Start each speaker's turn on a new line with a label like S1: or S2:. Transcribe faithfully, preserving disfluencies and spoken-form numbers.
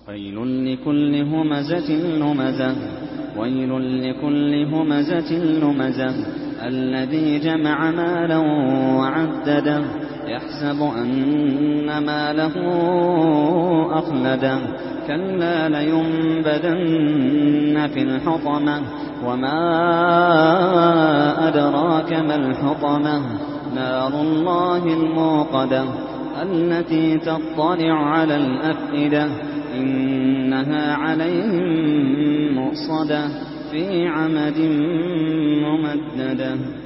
S1: ويل لكل همزة لمزة ويل لكل همزة لمزة الذي جمع مالا وعدده يحسب أن ماله أخلده كلا لينبذن في الحطمة وما أدراك ما الحطمة نار الله الموقدة التي تطلع على الأفئدة إنها عليهم مؤصدة في عمد ممددة.